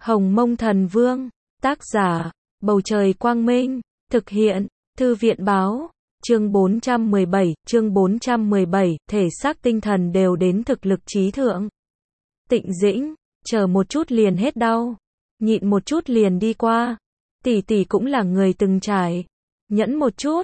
Hồng Mông Thần Vương, tác giả, Bầu Trời Quang Minh, thực hiện, Thư viện Báo, chương 417, thể xác tinh thần đều đến thực lực trí thượng. Tịnh Dĩnh, chờ một chút liền hết đau, nhịn một chút liền đi qua, tỷ tỷ cũng là người từng trải, nhẫn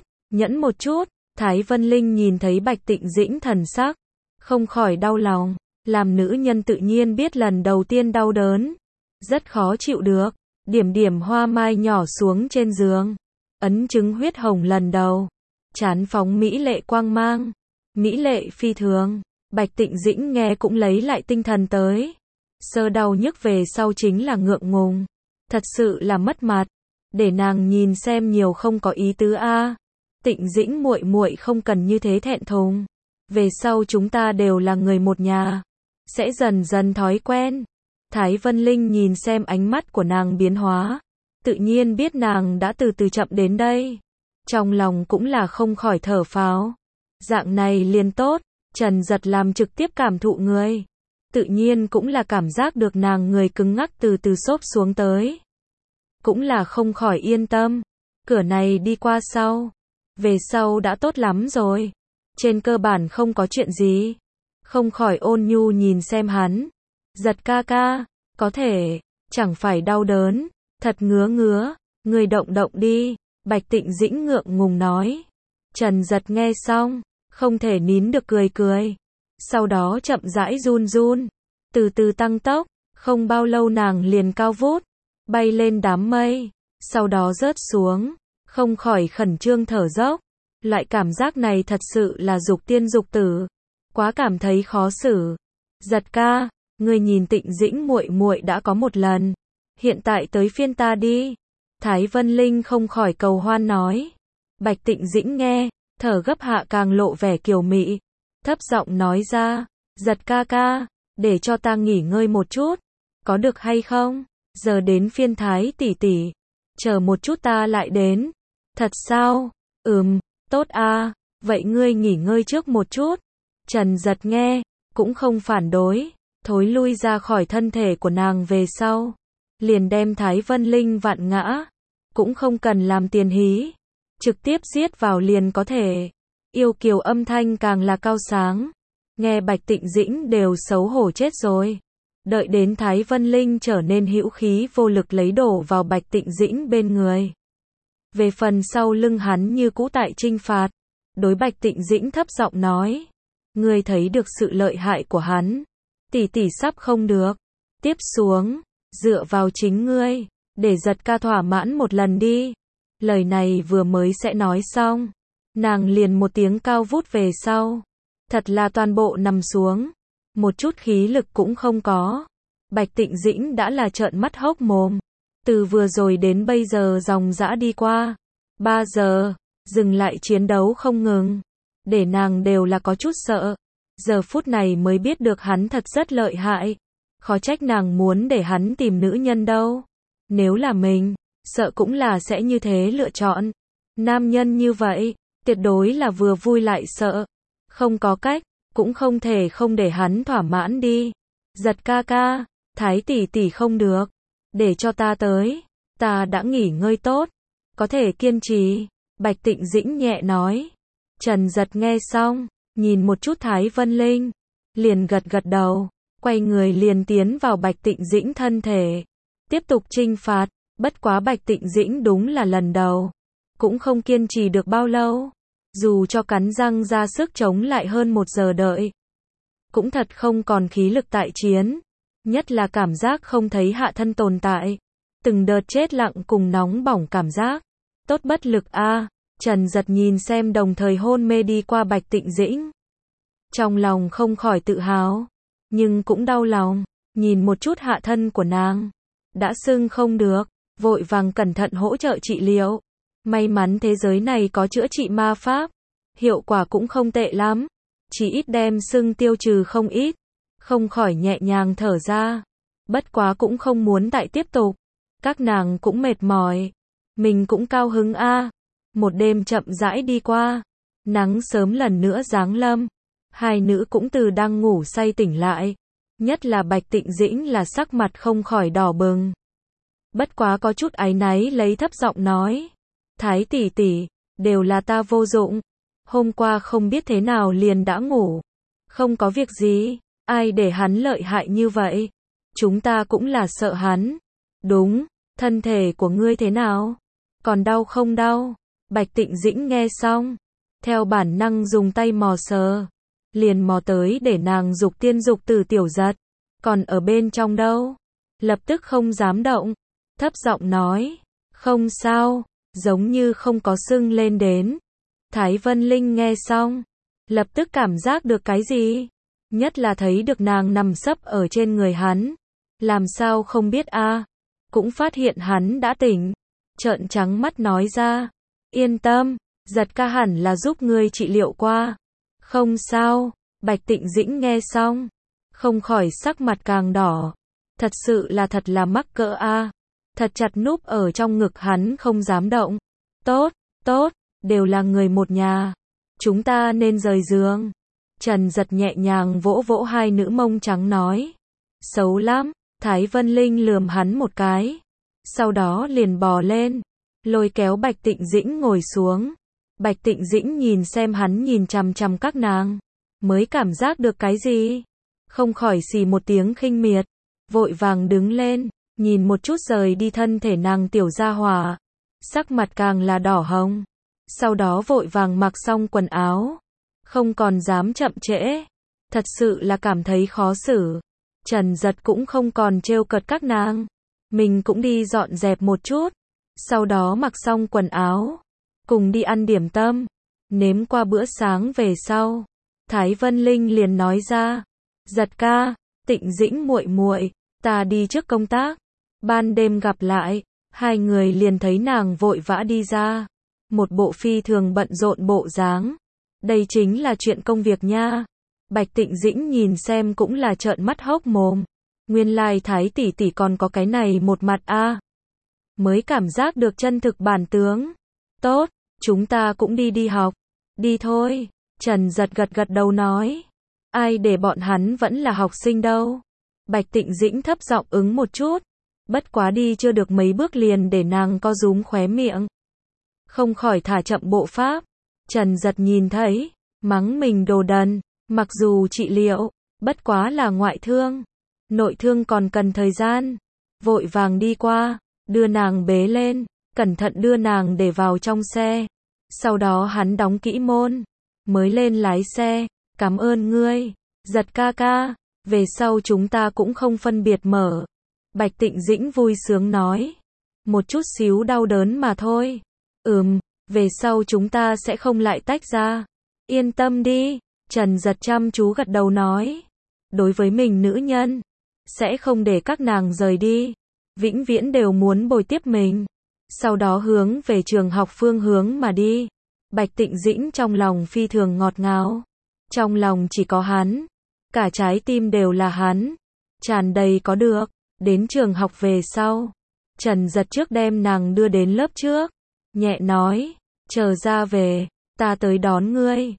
một chút, Thái Vân Linh nhìn thấy Bạch Tịnh Dĩnh thần sắc, không khỏi đau lòng, làm nữ nhân tự nhiên biết lần đầu tiên đau đớn, rất khó chịu được, điểm hoa mai nhỏ xuống trên giường, ấn chứng huyết hồng lần đầu, chán phóng mỹ lệ quang mang, mỹ lệ phi thường, Bạch Tịnh Dĩnh nghe cũng lấy lại tinh thần tới, sơ đau nhức về sau chính là ngượng ngùng, thật sự là mất mặt, để nàng nhìn xem nhiều không có ý tứ a. Tịnh Dĩnh muội muội không cần như thế thẹn thùng, về sau chúng ta đều là người một nhà, sẽ dần dần thói quen. Thái Vân Linh nhìn xem ánh mắt của nàng biến hóa, tự nhiên biết nàng đã từ từ chậm đến đây, trong lòng cũng là không khỏi thở phào. Dạng này liền tốt, Trần Giật làm trực tiếp cảm thụ người, tự nhiên cũng là cảm giác được nàng người cứng ngắc từ từ xốp xuống tới, cũng là không khỏi yên tâm. Cửa này đi qua sau, về sau đã tốt lắm rồi, trên cơ bản không có chuyện gì, không khỏi ôn nhu nhìn xem hắn. Giật ca ca, có thể, chẳng phải đau đớn, thật ngứa, người động đi, Bạch Tịnh Dĩnh ngượng ngùng nói. Trần Giật nghe xong, không thể nín được cười, sau đó chậm rãi run, từ từ tăng tốc, không bao lâu nàng liền cao vút, bay lên đám mây, sau đó rớt xuống, không khỏi khẩn trương thở dốc, loại cảm giác này thật sự là dục tiên dục tử, quá cảm thấy khó xử. Giật ca, ngươi nhìn Tịnh Dĩnh muội muội đã có một lần, hiện tại tới phiên ta đi. Thái Vân Linh không khỏi cầu hoan nói. Bạch Tịnh Dĩnh nghe, thở gấp hạ càng lộ vẻ kiều mị, thấp giọng nói ra, Giật ca ca, để cho ta nghỉ ngơi một chút, có được hay không? Giờ đến phiên Thái tỷ tỷ, chờ một chút ta lại đến. Thật sao? Tốt a, vậy ngươi nghỉ ngơi trước một chút. Trần Giật nghe, cũng không phản đối, thối lui ra khỏi thân thể của nàng về sau, liền đem Thái Vân Linh vặn ngã, cũng không cần làm tiền hí, trực tiếp giết vào liền có thể. Yêu kiều âm thanh càng là cao sáng, nghe Bạch Tịnh Dĩnh đều xấu hổ chết rồi. Đợi đến Thái Vân Linh trở nên hữu khí vô lực lấy đổ vào Bạch Tịnh Dĩnh bên người. Về phần sau lưng hắn như cũ tại trinh phạt, đối Bạch Tịnh Dĩnh thấp giọng nói, ngươi thấy được sự lợi hại của hắn, tỷ tỷ sắp không được, tiếp xuống, dựa vào chính ngươi, để Giật ca thỏa mãn một lần đi. Lời này vừa mới sẽ nói xong, nàng liền một tiếng cao vút về sau, thật là toàn bộ nằm xuống, một chút khí lực cũng không có. Bạch Tịnh Dĩnh đã là trợn mắt hốc mồm, từ vừa rồi đến bây giờ dòng dã đi qua 3 giờ, dừng lại chiến đấu không ngừng, để nàng đều là có chút sợ. Giờ phút này mới biết được hắn thật rất lợi hại, khó trách nàng muốn để hắn tìm nữ nhân đâu. Nếu là mình, sợ cũng là sẽ như thế lựa chọn. Nam nhân như vậy, tuyệt đối là vừa vui lại sợ. Không có cách, cũng không thể không để hắn thỏa mãn đi. Giật ca ca, Thái tỷ tỷ không được, để cho ta tới, ta đã nghỉ ngơi tốt, có thể kiên trì. Bạch Tịnh Dĩnh nhẹ nói. Trần Giật nghe xong, nhìn một chút Thái Vân Linh, liền gật đầu, quay người liền tiến vào Bạch Tịnh Dĩnh thân thể, tiếp tục trinh phạt. Bất quá Bạch Tịnh Dĩnh đúng là lần đầu, cũng không kiên trì được bao lâu, dù cho cắn răng ra sức chống lại hơn 1 giờ đợi, cũng thật không còn khí lực tại chiến, nhất là cảm giác không thấy hạ thân tồn tại, từng đợt chết lặng cùng nóng bỏng cảm giác, tốt bất lực a. Trần Giật nhìn xem đồng thời hôn mê đi qua Bạch Tịnh Dĩnh, trong lòng không khỏi tự hào, nhưng cũng đau lòng, nhìn một chút hạ thân của nàng, đã sưng không được, vội vàng cẩn thận hỗ trợ trị liệu. May mắn thế giới này có chữa trị ma pháp, hiệu quả cũng không tệ lắm, chỉ ít đem sưng tiêu trừ không ít, không khỏi nhẹ nhàng thở ra. Bất quá cũng không muốn tại tiếp tục, các nàng cũng mệt mỏi, mình cũng cao hứng a. Một đêm chậm rãi đi qua, nắng sớm lần nữa giáng lâm, hai nữ cũng từ đang ngủ say tỉnh lại, nhất là Bạch Tịnh Dĩnh là sắc mặt không khỏi đỏ bừng, Bất quá có chút áy náy lấy thấp giọng nói. Thái tỷ tỷ, đều là ta vô dụng. Hôm qua không biết thế nào liền đã ngủ. Không có việc gì, ai để hắn lợi hại như vậy. Chúng ta cũng là sợ hắn. Đúng, thân thể của ngươi thế nào? Còn đau không đau? Bạch Tịnh Dĩnh nghe xong, theo bản năng dùng tay mò sờ, liền mò tới để nàng dục tiên dục tử tiểu giật. Còn ở bên trong đâu? Lập tức không dám động, thấp giọng nói, không sao, giống như không có sưng lên đến. Thái Vân Linh nghe xong, lập tức cảm giác được cái gì? Nhất là thấy được nàng nằm sấp ở trên người hắn. Làm sao không biết a? Cũng phát hiện hắn đã tỉnh. Trợn trắng mắt nói ra, yên tâm, giật ca hẳn là giúp ngươi trị liệu qua. Không sao, Bạch Tịnh Dĩnh nghe xong, không khỏi sắc mặt càng đỏ. Thật sự là thật là mắc cỡ a. Thật chặt núp ở trong ngực hắn không dám động. Tốt, tốt, đều là người một nhà. Chúng ta nên rời giường. Trần Giật nhẹ nhàng vỗ vỗ hai nữ mông trắng nói. Xấu lắm, Thái Vân Linh lườm hắn một cái. Sau đó liền bò lên, lôi kéo Bạch Tịnh Dĩnh ngồi xuống. Bạch Tịnh Dĩnh nhìn xem hắn nhìn chằm chằm các nàng, mới cảm giác được cái gì. Không khỏi xì một tiếng khinh miệt, vội vàng đứng lên, nhìn một chút rời đi thân thể nàng tiểu gia hỏa. Sắc mặt càng là đỏ hồng. Sau đó vội vàng mặc xong quần áo, không còn dám chậm trễ. Thật sự là cảm thấy khó xử. Trần Giật cũng không còn trêu cợt các nàng. Mình cũng đi dọn dẹp một chút. Sau đó mặc xong quần áo, cùng đi ăn điểm tâm. Nếm qua bữa sáng về sau, Thái Vân Linh liền nói ra, Giật ca, Tịnh Dĩnh muội muội, ta đi trước công tác, ban đêm gặp lại. Hai người liền thấy nàng vội vã đi ra, một bộ phi thường bận rộn bộ dáng. Đây chính là chuyện công việc nha. Bạch Tịnh Dĩnh nhìn xem cũng là trợn mắt hốc mồm. Nguyên lai Thái tỷ tỷ còn có cái này một mặt a. Mới cảm giác được chân thực bản tướng. Tốt, chúng ta cũng đi học. Đi thôi. Trần Giật gật gật đầu nói. Ai để bọn hắn vẫn là học sinh đâu. Bạch Tịnh Dĩnh thấp giọng ứng một chút. Bất quá đi chưa được mấy bước liền để nàng co rúm khóe miệng. Không khỏi thả chậm bộ pháp. Trần Giật nhìn thấy, mắng mình đồ đần. Mặc dù trị liệu, bất quá là ngoại thương. Nội thương còn cần thời gian. Vội vàng đi qua, đưa nàng bế lên, cẩn thận đưa nàng để vào trong xe. Sau đó hắn đóng kỹ môn, mới lên lái xe. Cảm ơn ngươi, Giật ca ca. Về sau chúng ta cũng không phân biệt mở. Bạch Tịnh Dĩnh vui sướng nói. Một chút xíu đau đớn mà thôi. Về sau chúng ta sẽ không lại tách ra. Yên tâm đi. Trần Giật chăm chú gật đầu nói. Đối với mình nữ nhân, sẽ không để các nàng rời đi. Vĩnh viễn đều muốn bồi tiếp mình. Sau đó hướng về trường học phương hướng mà đi. Bạch Tịnh Dĩnh trong lòng phi thường ngọt ngào. Trong lòng chỉ có hắn. Cả trái tim đều là hắn. Tràn đầy có được. Đến trường học về sau, Trần Giật trước đem nàng đưa đến lớp trước. Nhẹ nói, chờ ra về, ta tới đón ngươi.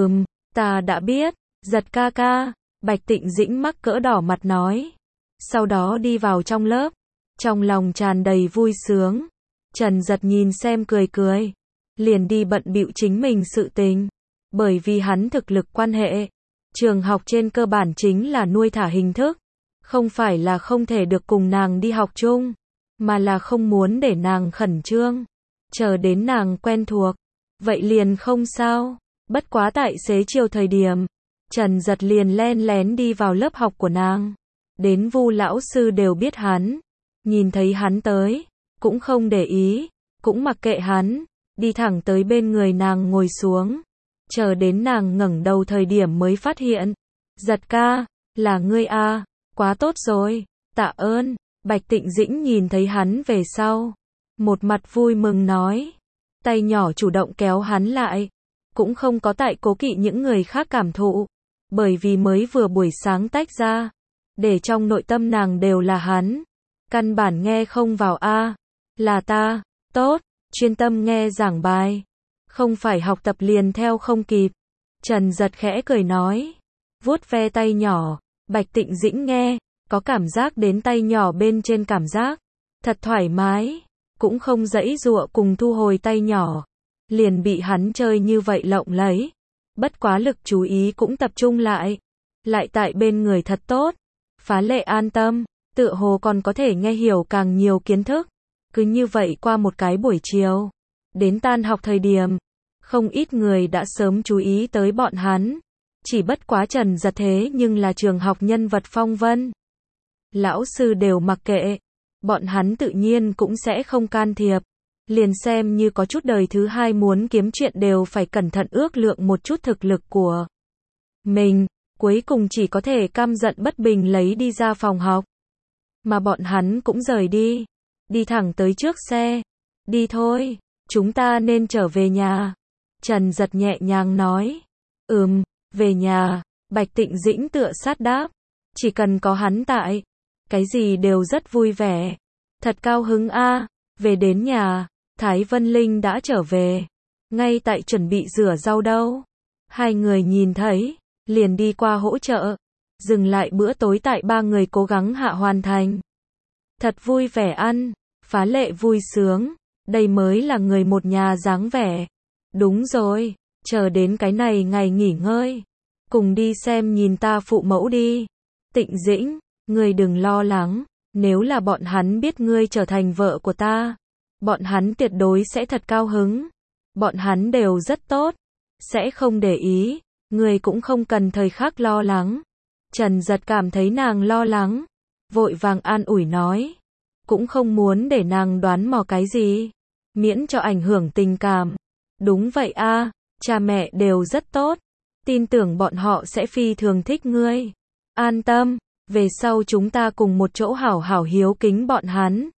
Ta đã biết, Giật ca ca. Bạch Tịnh Dĩnh mắc cỡ đỏ mặt nói. Sau đó đi vào trong lớp, trong lòng tràn đầy vui sướng. Trần Giật nhìn xem cười cười, liền đi bận bịu chính mình sự tình. Bởi vì hắn thực lực quan hệ, trường học trên cơ bản chính là nuôi thả hình thức. Không phải là không thể được cùng nàng đi học chung, mà là không muốn để nàng khẩn trương. Chờ đến nàng quen thuộc, vậy liền không sao. Bất quá tại xế chiều thời điểm, Trần Giật liền len lén đi vào lớp học của nàng. Đến Vu lão sư đều biết hắn. Nhìn thấy hắn tới, cũng không để ý, cũng mặc kệ hắn, đi thẳng tới bên người nàng ngồi xuống. Chờ đến nàng ngẩng đầu thời điểm mới phát hiện. Giật ca, là ngươi a. Quá tốt rồi, tạ ơn. Bạch Tịnh Dĩnh nhìn thấy hắn về sau, một mặt vui mừng nói. Tay nhỏ chủ động kéo hắn lại. Cũng không có tại cố kỵ những người khác cảm thụ. Bởi vì mới vừa buổi sáng tách ra, để trong nội tâm nàng đều là hắn. Căn bản nghe không vào a. Là ta, tốt, chuyên tâm nghe giảng bài. Không phải học tập liền theo không kịp. Trần Giật khẽ cười nói. Vuốt ve tay nhỏ. Bạch Tịnh Dĩnh nghe, có cảm giác đến tay nhỏ bên trên cảm giác. thật thoải mái, cũng không giãy giụa cùng thu hồi tay nhỏ, liền bị hắn chơi như vậy lộng lấy. Bất quá lực chú ý cũng tập trung lại tại bên người thật tốt. Phá lệ an tâm, tựa hồ còn có thể nghe hiểu càng nhiều kiến thức. Cứ như vậy qua một cái buổi chiều, đến tan học thời điểm, không ít người đã sớm chú ý tới bọn hắn. Chỉ bất quá Trần Giật thế nhưng là trường học nhân vật phong vân. Lão sư đều mặc kệ, bọn hắn tự nhiên cũng sẽ không can thiệp. Liền xem như có chút đời thứ hai muốn kiếm chuyện đều phải cẩn thận ước lượng một chút thực lực của mình, cuối cùng chỉ có thể căm giận bất bình lấy đi ra phòng học. Mà bọn hắn cũng rời đi thẳng tới trước xe. Đi thôi, chúng ta nên trở về nhà. Trần Giật nhẹ nhàng nói. Về nhà, Bạch Tịnh Dĩnh tựa sát đáp. Chỉ cần có hắn tại, cái gì đều rất vui vẻ. Thật cao hứng a. Về đến nhà, Thái Vân Linh đã trở về. Ngay tại chuẩn bị rửa rau đâu. Hai người nhìn thấy, liền đi qua hỗ trợ. Dừng lại bữa tối tại ba người cố gắng hạ hoàn thành. Thật vui vẻ ăn, phá lệ vui sướng. Đây mới là người một nhà dáng vẻ. Đúng rồi, chờ đến cái này ngày nghỉ ngơi. Cùng đi xem nhìn ta phụ mẫu đi. Tịnh Dĩnh, ngươi đừng lo lắng. Nếu là bọn hắn biết ngươi trở thành vợ của ta, bọn hắn tuyệt đối sẽ thật cao hứng. Bọn hắn đều rất tốt, sẽ không để ý. Ngươi cũng không cần thời khắc lo lắng. Trần Giật cảm thấy nàng lo lắng, vội vàng an ủi nói. Cũng không muốn để nàng đoán mò cái gì, miễn cho ảnh hưởng tình cảm. Đúng vậy a, cha mẹ đều rất tốt. Tin tưởng bọn họ sẽ phi thường thích ngươi. An tâm, về sau chúng ta cùng một chỗ hảo hảo hiếu kính bọn hắn.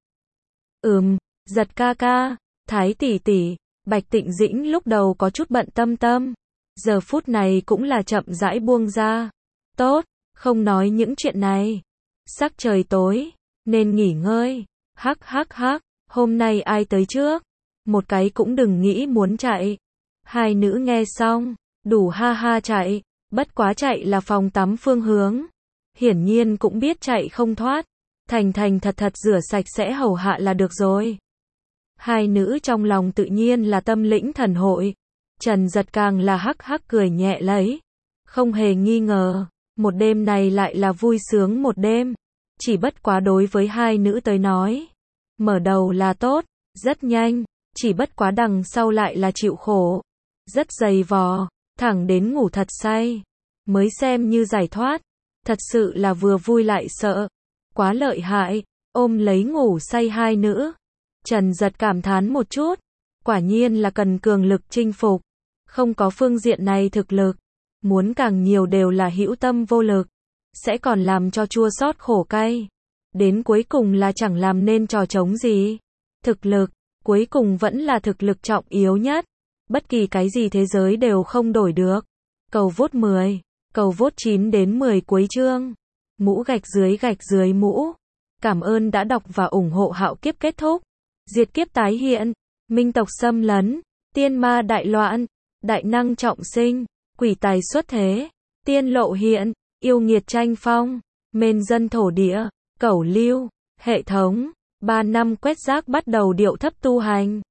Giật ca ca, Thái tỷ tỷ, Bạch Tịnh Dĩnh lúc đầu có chút bận tâm. Giờ phút này cũng là chậm rãi buông ra. Tốt, không nói những chuyện này. Sắc trời tối, nên nghỉ ngơi. Hắc, hôm nay ai tới trước? Một cái cũng đừng nghĩ muốn chạy. Hai nữ nghe xong, đủ ha ha chạy. Bất quá chạy là phòng tắm phương hướng. Hiển nhiên cũng biết chạy không thoát. Thành thật rửa sạch sẽ hầu hạ là được rồi. Hai nữ trong lòng tự nhiên là tâm lĩnh thần hội. Trần Giật càng là hắc cười nhẹ lấy. Không hề nghi ngờ, một đêm này lại là vui sướng một đêm. Chỉ bất quá đối với hai nữ tới nói, mở đầu là tốt, rất nhanh, chỉ bất quá đằng sau lại là chịu khổ, rất dày vò, thẳng đến ngủ thật say, mới xem như giải thoát. Thật sự là vừa vui lại sợ, quá lợi hại, ôm lấy ngủ say hai nữ. Trần Giật cảm thán một chút, quả nhiên là cần cường lực chinh phục, không có phương diện này thực lực, muốn càng nhiều đều là hữu tâm vô lực, sẽ còn làm cho chua xót khổ cay. Đến cuối cùng là chẳng làm nên trò trống gì. Thực lực, cuối cùng vẫn là thực lực trọng yếu nhất. Bất kỳ cái gì thế giới đều không đổi được. Cầu vote 10, cầu vote 9 đến 10 cuối chương. Mũ gạch dưới mũ. Cảm ơn đã đọc và ủng hộ Hạo Kiếp kết thúc. Diệt kiếp tái hiện, minh tộc xâm lấn, tiên ma đại loạn, đại năng trọng sinh, quỷ tài xuất thế, tiên lộ hiện, yêu nghiệt tranh phong, mền dân thổ địa, cẩu lưu, hệ thống, 3 năm quét rác bắt đầu điệu thấp tu hành.